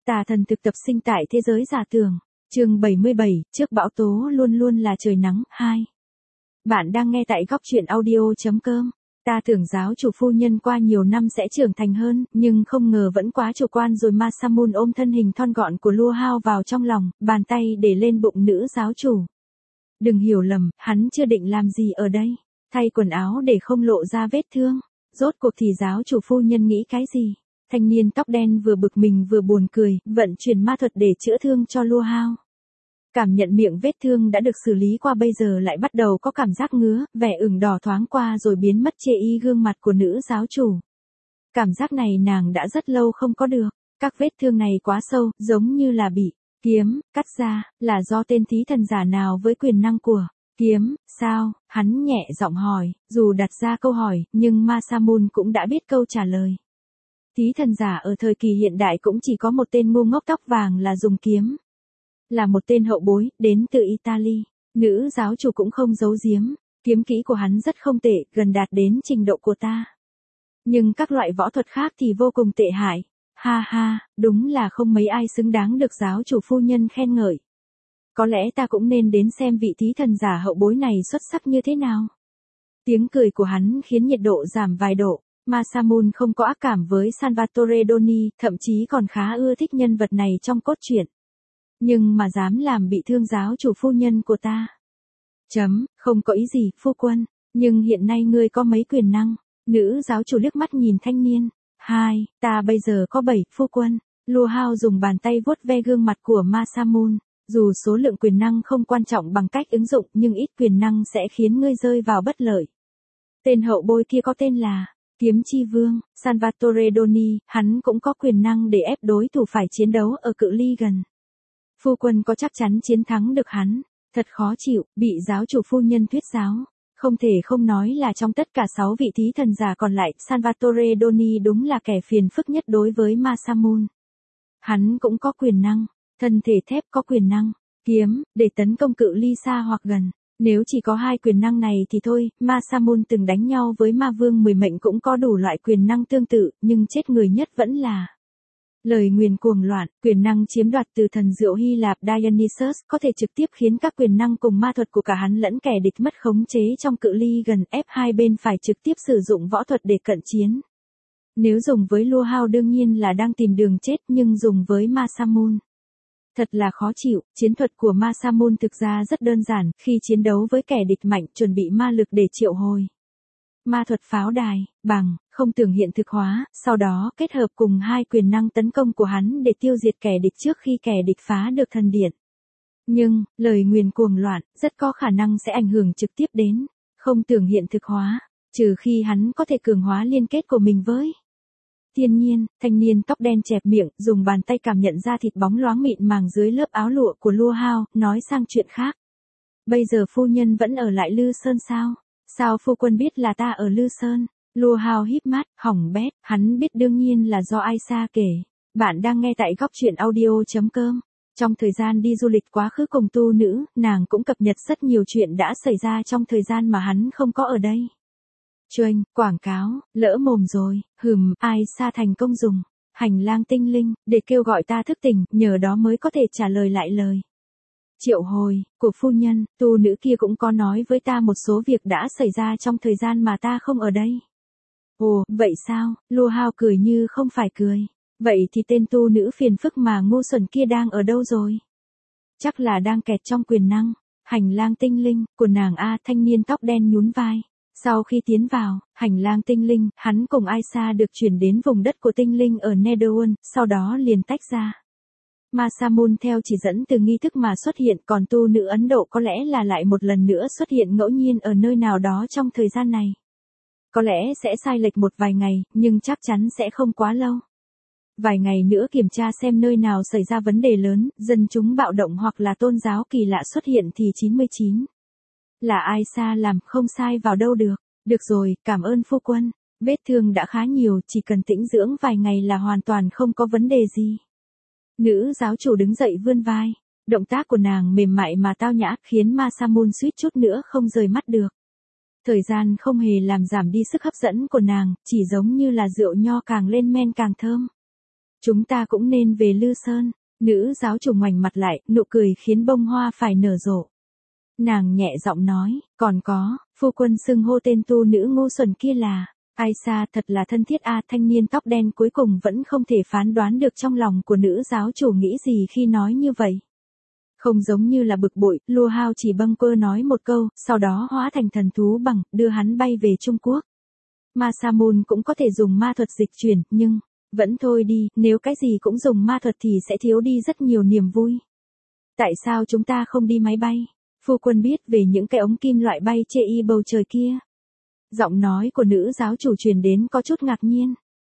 Tà thần thực tập sinh tại thế giới giả tưởng. Chương 77, trước bão tố luôn luôn là trời nắng, 2. Bạn đang nghe tại góc truyện audio.com. Ta tưởng giáo chủ phu nhân qua nhiều năm sẽ trưởng thành hơn, nhưng không ngờ vẫn quá chủ quan rồi. Masamune ôm thân hình thon gọn của Lua Hao vào trong lòng, bàn tay để lên bụng nữ giáo chủ. Đừng hiểu lầm, hắn chưa định làm gì ở đây. Thay quần áo để không lộ ra vết thương. Rốt cuộc thì giáo chủ phu nhân nghĩ cái gì? Thanh niên tóc đen vừa bực mình vừa buồn cười, vận chuyển ma thuật để chữa thương cho Lua Hao. Cảm nhận miệng vết thương đã được xử lý qua bây giờ lại bắt đầu có cảm giác ngứa, vẻ ửng đỏ thoáng qua rồi biến mất chê y gương mặt của nữ giáo chủ. Cảm giác này nàng đã rất lâu không có được, các vết thương này quá sâu, giống như là bị kiếm cắt ra, là do tên thí thần giả nào với quyền năng của kiếm, sao? Hắn nhẹ giọng hỏi, dù đặt ra câu hỏi, nhưng Masamune cũng đã biết câu trả lời. Thí thần giả ở thời kỳ hiện đại cũng chỉ có một tên ngu ngốc tóc vàng là dùng kiếm. Là một tên hậu bối, đến từ Italy. Nữ giáo chủ cũng không giấu giếm, kiếm kỹ của hắn rất không tệ, gần đạt đến trình độ của ta. Nhưng các loại võ thuật khác thì vô cùng tệ hại. Ha ha, đúng là không mấy ai xứng đáng được giáo chủ phu nhân khen ngợi. Có lẽ ta cũng nên đến xem vị thí thần giả hậu bối này xuất sắc như thế nào. Tiếng cười của hắn khiến nhiệt độ giảm vài độ. Masamune không có ác cảm với Salvatore Doni, thậm chí còn khá ưa thích nhân vật này trong cốt truyện. Nhưng mà dám làm bị thương giáo chủ phu nhân của ta. Không có ý gì, phu quân, nhưng hiện nay ngươi có mấy quyền năng? Nữ giáo chủ liếc mắt nhìn thanh niên. 2, ta bây giờ có 7, phu quân. Lua Hao dùng bàn tay vuốt ve gương mặt của Masamune. Dù số lượng quyền năng không quan trọng bằng cách ứng dụng, nhưng ít quyền năng sẽ khiến ngươi rơi vào bất lợi. Tên hậu bối kia có tên là Kiếm Chi Vương, Salvatore Doni, hắn cũng có quyền năng để ép đối thủ phải chiến đấu ở cự ly gần. Phu quân có chắc chắn chiến thắng được hắn? Thật khó chịu, bị giáo chủ phu nhân thuyết giáo. Không thể không nói là trong tất cả 6 vị thí thần giả còn lại, Salvatore Doni đúng là kẻ phiền phức nhất đối với Masamune. Hắn cũng có quyền năng, thân thể thép có quyền năng, kiếm, để tấn công cự ly xa hoặc gần. Nếu chỉ có 2 quyền năng này thì thôi, Masamune từng đánh nhau với ma vương 10 mệnh cũng có đủ loại quyền năng tương tự, nhưng chết người nhất vẫn là lời nguyền cuồng loạn, quyền năng chiếm đoạt từ thần rượu Hy Lạp Dionysus, có thể trực tiếp khiến các quyền năng cùng ma thuật của cả hắn lẫn kẻ địch mất khống chế trong cự ly gần, ép hai bên phải trực tiếp sử dụng võ thuật để cận chiến. Nếu dùng với Lua Hao đương nhiên là đang tìm đường chết, nhưng dùng với Masamune thật là khó chịu. Chiến thuật của Masamune thực ra rất đơn giản, khi chiến đấu với kẻ địch mạnh, chuẩn bị ma lực để triệu hồi ma thuật pháo đài, bằng, không tưởng hiện thực hóa, sau đó kết hợp cùng 2 quyền năng tấn công của hắn để tiêu diệt kẻ địch trước khi kẻ địch phá được thần điện. Nhưng, lời nguyền cuồng loạn, rất có khả năng sẽ ảnh hưởng trực tiếp đến, không tưởng hiện thực hóa, trừ khi hắn có thể cường hóa liên kết của mình với thiên nhiên. Thanh niên tóc đen chẹp miệng, dùng bàn tay cảm nhận ra thịt bóng loáng mịn màng dưới lớp áo lụa của Lua Hao, nói sang chuyện khác. Bây giờ phu nhân vẫn ở lại Lư Sơn sao? Sao phu quân biết là ta ở Lư Sơn? Lua Hao híp mắt, hỏng bét, hắn biết đương nhiên là do Aisa kể. Bạn đang nghe tại góc truyện audio.com. Trong thời gian đi du lịch quá khứ cùng tu nữ, nàng cũng cập nhật rất nhiều chuyện đã xảy ra trong thời gian mà hắn không có ở đây. Chuanh, quảng cáo, lỡ mồm rồi, Aisa thành công dùng hành lang tinh linh để kêu gọi ta thức tỉnh, nhờ đó mới có thể trả lời lại lời triệu hồi của phu nhân. Tu nữ kia cũng có nói với ta một số việc đã xảy ra trong thời gian mà ta không ở đây. Ồ, vậy sao? Lua Hao cười như không phải cười. Vậy thì tên tu nữ phiền phức mà ngu xuẩn kia đang ở đâu rồi? Chắc là đang kẹt trong quyền năng hành lang tinh linh của nàng a. Thanh niên tóc đen nhún vai. Sau khi tiến vào hành lang tinh linh, hắn cùng Aisa được chuyển đến vùng đất của tinh linh ở Netherworld, sau đó liền tách ra. Masamune theo chỉ dẫn từ nghi thức mà xuất hiện, còn tu nữ Ấn Độ có lẽ là lại một lần nữa xuất hiện ngẫu nhiên ở nơi nào đó trong thời gian này. Có lẽ sẽ sai lệch một vài ngày, nhưng chắc chắn sẽ không quá lâu. Vài ngày nữa kiểm tra xem nơi nào xảy ra vấn đề lớn, dân chúng bạo động hoặc là tôn giáo kỳ lạ xuất hiện thì 99. Là Aisa làm, không sai vào đâu được. Được rồi, cảm ơn phu quân. Vết thương đã khá nhiều, chỉ cần tĩnh dưỡng vài ngày là hoàn toàn không có vấn đề gì. Nữ giáo chủ đứng dậy vươn vai. Động tác của nàng mềm mại mà tao nhã, khiến Masamune suýt chút nữa không rời mắt được. Thời gian không hề làm giảm đi sức hấp dẫn của nàng, chỉ giống như là rượu nho càng lên men càng thơm. Chúng ta cũng nên về Lư Sơn. Nữ giáo chủ ngoảnh mặt lại, nụ cười khiến bông hoa phải nở rộ. Nàng nhẹ giọng nói, còn có, phu quân xưng hô tên tu nữ ngu xuẩn kia là, Aisa thật là thân thiết a. Thanh niên tóc đen cuối cùng vẫn không thể phán đoán được trong lòng của nữ giáo chủ nghĩ gì khi nói như vậy. Không giống như là bực bội, Lua Hao chỉ bâng quơ nói một câu, sau đó hóa thành thần thú bằng, đưa hắn bay về Trung Quốc. Ma Sa Môn cũng có thể dùng ma thuật dịch chuyển, nhưng, vẫn thôi đi, nếu cái gì cũng dùng ma thuật thì sẽ thiếu đi rất nhiều niềm vui. Tại sao chúng ta không đi máy bay? Phu quân biết về những cái ống kim loại bay chê y bầu trời kia. Giọng nói của nữ giáo chủ truyền đến có chút ngạc nhiên.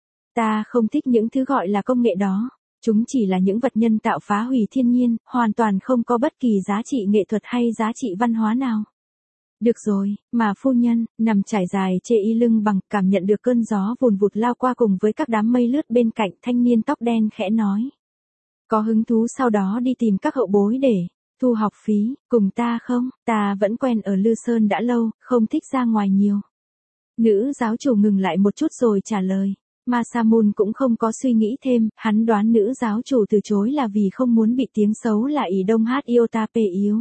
Ta không thích những thứ gọi là công nghệ đó. Chúng chỉ là những vật nhân tạo phá hủy thiên nhiên, hoàn toàn không có bất kỳ giá trị nghệ thuật hay giá trị văn hóa nào. Được rồi, mà phu nhân, nằm trải dài chê y lưng bằng, cảm nhận được cơn gió vùn vụt lao qua cùng với các đám mây lướt bên cạnh, thanh niên tóc đen khẽ nói. Có hứng thú sau đó đi tìm các hậu bối để thu học phí, cùng ta không? Ta vẫn quen ở Lư Sơn đã lâu, không thích ra ngoài nhiều. Nữ giáo chủ ngừng lại một chút rồi trả lời. Ma Sa Môn cũng không có suy nghĩ thêm, hắn đoán nữ giáo chủ từ chối là vì không muốn bị tiếng xấu là ỷ đông hát iota pê yếu.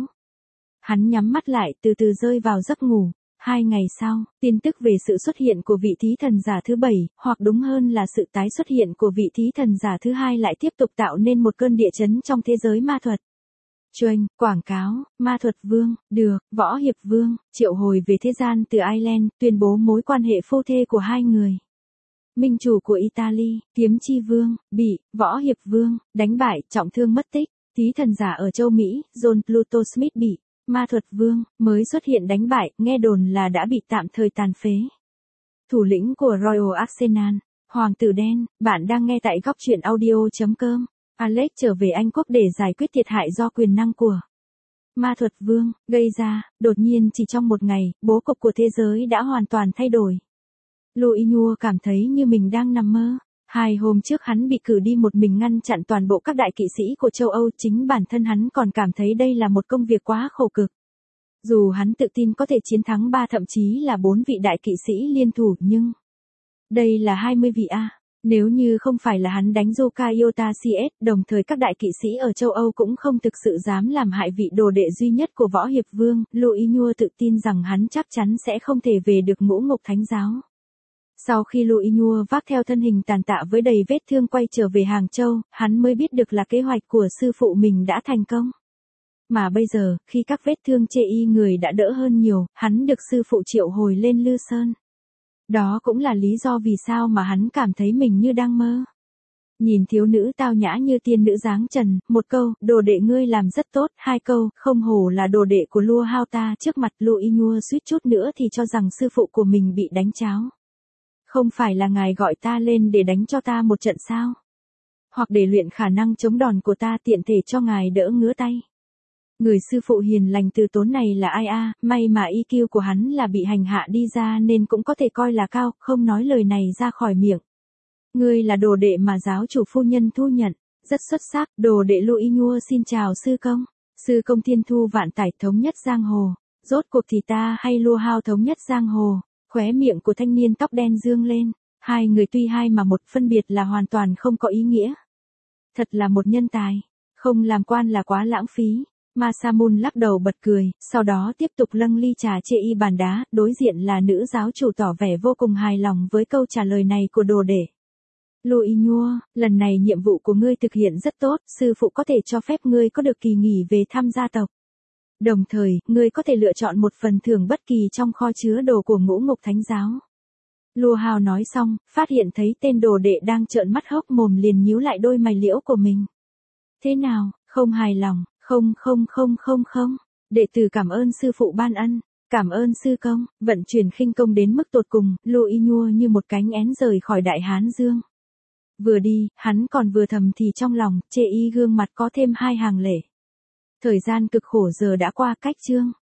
Hắn nhắm mắt lại, từ từ rơi vào giấc ngủ. 2 ngày sau, tin tức về sự xuất hiện của vị thí thần giả thứ 7, hoặc đúng hơn là sự tái xuất hiện của vị thí thần giả thứ 2 lại tiếp tục tạo nên một cơn địa chấn trong thế giới ma thuật. Chuanh, quảng cáo, ma thuật vương, được, võ hiệp vương, triệu hồi về thế gian từ Ireland, tuyên bố mối quan hệ phu thê của hai người. Minh chủ của Italy, kiếm chi vương, bị, võ hiệp vương, đánh bại, trọng thương mất tích, thí thần giả ở châu Mỹ, John Pluto Smith bị, ma thuật vương, mới xuất hiện đánh bại, nghe đồn là đã bị tạm thời tàn phế. Thủ lĩnh của Royal Arsenal, Hoàng tử đen, bạn đang nghe tại góc truyện audio.com. Alex trở về Anh Quốc để giải quyết thiệt hại do quyền năng của ma thuật vương gây ra, đột nhiên chỉ trong một ngày, bố cục của thế giới đã hoàn toàn thay đổi. Louis Nhua cảm thấy như mình đang nằm mơ. 2 hôm trước hắn bị cử đi một mình ngăn chặn toàn bộ các đại kỵ sĩ của châu Âu, chính bản thân hắn còn cảm thấy đây là một công việc quá khổ cực. Dù hắn tự tin có thể chiến thắng 3 thậm chí là 4 vị đại kỵ sĩ liên thủ nhưng đây là 20 vị A. Nếu như không phải là hắn đánh Yuka Iota CS, đồng thời các đại kỵ sĩ ở châu Âu cũng không thực sự dám làm hại vị đồ đệ duy nhất của võ hiệp vương, Louis Nhua tự tin rằng hắn chắc chắn sẽ không thể về được ngũ ngục thánh giáo. Sau khi Louis Nhua vác theo thân hình tàn tạ với đầy vết thương quay trở về Hàng Châu, hắn mới biết được là kế hoạch của sư phụ mình đã thành công. Mà bây giờ, khi các vết thương chê y người đã đỡ hơn nhiều, hắn được sư phụ triệu hồi lên Lư Sơn. Đó cũng là lý do vì sao mà hắn cảm thấy mình như đang mơ. Nhìn thiếu nữ tao nhã như tiên nữ dáng trần, 1 câu, đồ đệ ngươi làm rất tốt, 2 câu, không hổ là đồ đệ của Lua Hao ta. Trước mặt Louis Nhua suýt chút nữa thì cho rằng sư phụ của mình bị đánh cháo. Không phải là ngài gọi ta lên để đánh cho ta một trận sao? Hoặc để luyện khả năng chống đòn của ta tiện thể cho ngài đỡ ngứa tay. Người sư phụ hiền lành từ tốn này là ai a? May mà EQ của hắn là bị hành hạ đi ra nên cũng có thể coi là cao, không nói lời này ra khỏi miệng. Ngươi là đồ đệ mà giáo chủ phu nhân thu nhận, rất xuất sắc. Đồ đệ Louis Nhua xin chào sư công. Sư công thiên thu vạn tải thống nhất giang hồ. Rốt cuộc thì ta hay Lua Hao thống nhất giang hồ. Khóe miệng của thanh niên tóc đen dương lên. 2 người tuy 2 mà 1 phân biệt là hoàn toàn không có ý nghĩa. Thật là một nhân tài. Không làm quan là quá lãng phí. Ma Sa Môn lắc đầu bật cười, sau đó tiếp tục nâng ly trà chê y bàn đá, đối diện là nữ giáo chủ tỏ vẻ vô cùng hài lòng với câu trả lời này của đồ đệ. Louis Nhua, lần này nhiệm vụ của ngươi thực hiện rất tốt, sư phụ có thể cho phép ngươi có được kỳ nghỉ về thăm gia tộc. Đồng thời, ngươi có thể lựa chọn một phần thưởng bất kỳ trong kho chứa đồ của ngũ ngục thánh giáo. Lua Hao nói xong, phát hiện thấy tên đồ đệ đang trợn mắt hốc mồm liền nhíu lại đôi mày liễu của mình. Thế nào, không hài lòng? Không. Đệ tử cảm ơn sư phụ ban ân, cảm ơn sư công, vận chuyển khinh công đến mức tột cùng, Louis Nhua như một cánh én rời khỏi Đại Hán Dương. Vừa đi, hắn còn vừa thầm thì trong lòng, chê y gương mặt có thêm 2 hàng lệ. Thời gian cực khổ giờ đã qua, cách chương